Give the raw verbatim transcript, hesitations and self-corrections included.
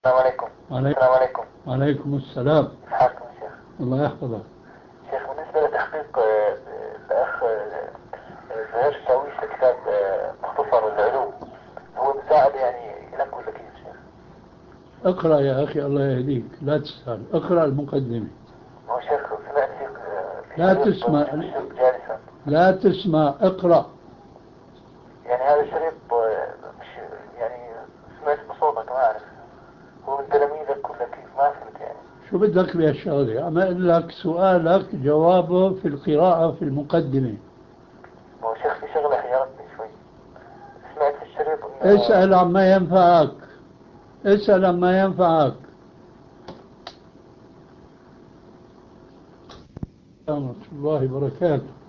السلام عليكم. عليكم. السلام عليكم. وعليكم السلام. كيف حالكم يا شيخ؟ الله يحفظك. شيخ بالنسبة لتحقيق آه، الأخ آه، زهير الشاويش لكتاب آه، مختصر العلوم، هو مساعد يعني لك ولا كيف شيخ؟ اقرأ يا أخي الله يهديك، لا تسأل، اقرأ المقدمة. هو شيخ سمعت فيك آه، في لا شريط تسمع وجوب الشرك جالسا. لا تسمع، اقرأ. يعني هذا الشريط آه، مش يعني سمعت بصوتك ما أعرف هو من تلاميذك ولا كيف، ما فهمت يعني. شو بدك بهالشغلة؟ عم أقول لك سؤالك جوابه في القراءة في المقدمة. هو شيخ في شغلة حيرتني شوي، سمعت في الشريط إنه اسأل عما ينفعك، اسأل عما ينفعك. ورحمة الله وبركاته.